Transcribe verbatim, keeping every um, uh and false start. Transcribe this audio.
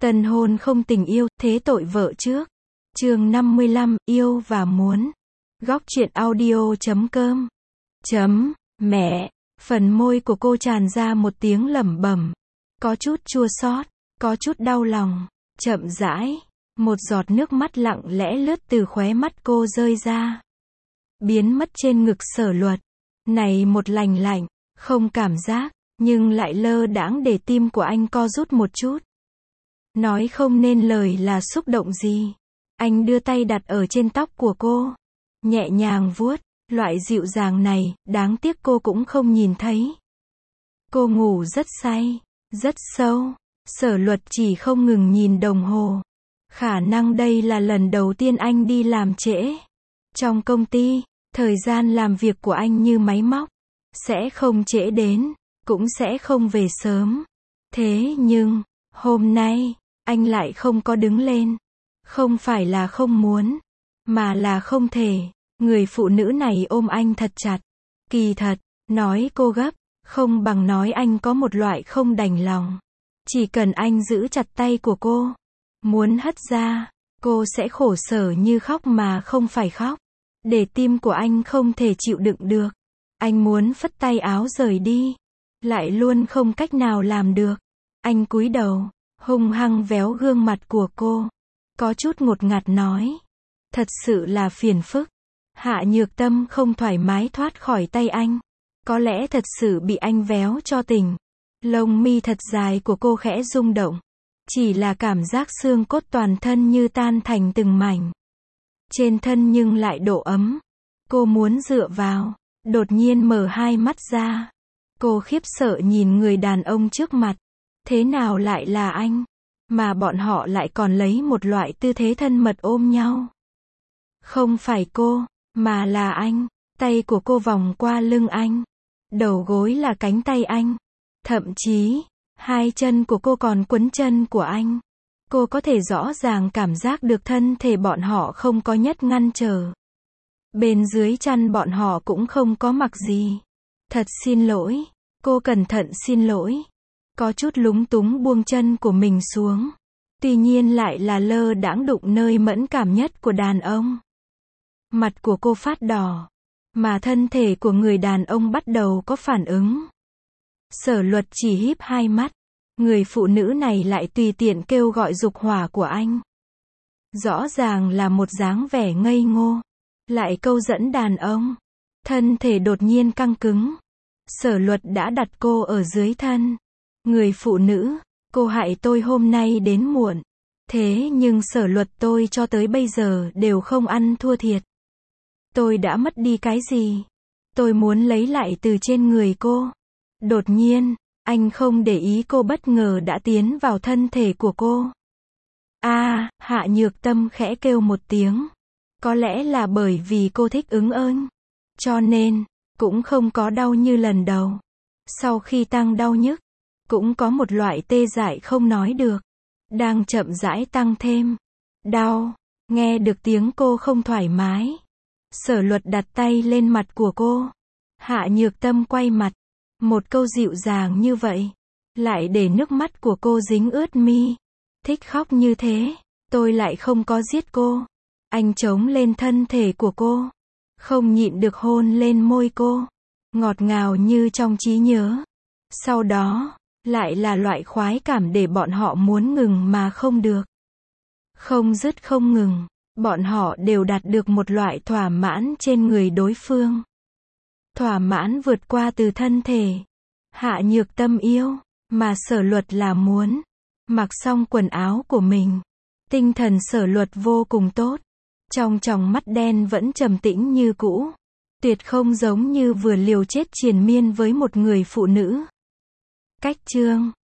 Tân hôn không tình yêu, thế tội vợ trước. Chương năm mươi lăm, yêu và muốn. Góc truyện audio chấm com. Chấm, mẹ. Phần môi của cô tràn ra một tiếng lẩm bẩm. Có chút chua xót, có chút đau lòng. Chậm rãi, một giọt nước mắt lặng lẽ lướt từ khóe mắt cô rơi ra. Biến mất trên ngực Sở Luật. Này một lành lạnh, không cảm giác, nhưng lại lơ đãng để tim của anh co rút một chút. Nói không nên lời là xúc động gì. Anh đưa tay đặt ở trên tóc của cô. Nhẹ nhàng vuốt, loại dịu dàng này, đáng tiếc cô cũng không nhìn thấy. Cô ngủ rất say, rất sâu. Sở Luật chỉ không ngừng nhìn đồng hồ. Khả năng đây là lần đầu tiên anh đi làm trễ. Trong công ty, thời gian làm việc của anh như máy móc. Sẽ không trễ đến, cũng sẽ không về sớm. Thế nhưng, hôm nay, anh lại không có đứng lên. Không phải là không muốn, mà là không thể. Người phụ nữ này ôm anh thật chặt. Kỳ thật, nói cô gấp, không bằng nói anh có một loại không đành lòng. Chỉ cần anh giữ chặt tay của cô, muốn hất ra, cô sẽ khổ sở như khóc mà không phải khóc. Để tim của anh không thể chịu đựng được. Anh muốn phất tay áo rời đi, lại luôn không cách nào làm được. Anh cúi đầu, hung hăng véo gương mặt của cô. Có chút ngột ngạt nói. Thật sự là phiền phức. Hạ Nhược Tâm không thoải mái thoát khỏi tay anh. Có lẽ thật sự bị anh véo cho tỉnh. Lông mi thật dài của cô khẽ rung động. Chỉ là cảm giác xương cốt toàn thân như tan thành từng mảnh. Trên thân nhưng lại độ ấm. Cô muốn dựa vào. Đột nhiên mở hai mắt ra. Cô khiếp sợ nhìn người đàn ông trước mặt. Thế nào lại là anh? Mà bọn họ lại còn lấy một loại tư thế thân mật ôm nhau. Không phải cô, mà là anh. Tay của cô vòng qua lưng anh. Đầu gối là cánh tay anh. Thậm chí, hai chân của cô còn quấn chân của anh. Cô có thể rõ ràng cảm giác được thân thể bọn họ không có nhất ngăn trở. Bên dưới chăn bọn họ cũng không có mặc gì. Thật xin lỗi. Cô cẩn thận xin lỗi. Có chút lúng túng buông chân của mình xuống. Tuy nhiên lại là lơ đãng đụng nơi mẫn cảm nhất của đàn ông. Mặt của cô phát đỏ. Mà thân thể của người đàn ông bắt đầu có phản ứng. Sở Luật chỉ híp hai mắt. Người phụ nữ này lại tùy tiện kêu gọi dục hỏa của anh. Rõ ràng là một dáng vẻ ngây ngô. Lại câu dẫn đàn ông. Thân thể đột nhiên căng cứng. Sở Luật đã đặt cô ở dưới thân. Người phụ nữ, cô hại tôi hôm nay đến muộn. Thế nhưng Sở Luật tôi cho tới bây giờ đều không ăn thua thiệt. Tôi đã mất đi cái gì? Tôi muốn lấy lại từ trên người cô. Đột nhiên, anh không để ý cô bất ngờ đã tiến vào thân thể của cô. A, à, Hạ Nhược Tâm khẽ kêu một tiếng. Có lẽ là bởi vì cô thích ứng ơn. Cho nên, cũng không có đau như lần đầu. Sau khi tăng đau nhức, cũng có một loại tê dại không nói được. Đang chậm rãi tăng thêm. Đau. Nghe được tiếng cô không thoải mái. Sở Luật đặt tay lên mặt của cô. Hạ Nhược Tâm quay mặt. Một câu dịu dàng như vậy. Lại để nước mắt của cô dính ướt mi. Thích khóc như thế. Tôi lại không có giết cô. Anh chống lên thân thể của cô. Không nhịn được hôn lên môi cô. Ngọt ngào như trong trí nhớ. Sau đó, lại là loại khoái cảm để bọn họ muốn ngừng mà không được. Không dứt không ngừng. Bọn họ đều đạt được một loại thỏa mãn trên người đối phương. Thỏa mãn vượt qua từ thân thể. Hạ Nhược Tâm yêu, mà Sở Luật là muốn. Mặc xong quần áo của mình. Tinh thần Sở Luật vô cùng tốt. Trong tròng mắt đen vẫn trầm tĩnh như cũ. Tuyệt không giống như vừa liều chết triền miên với một người phụ nữ. Cách chương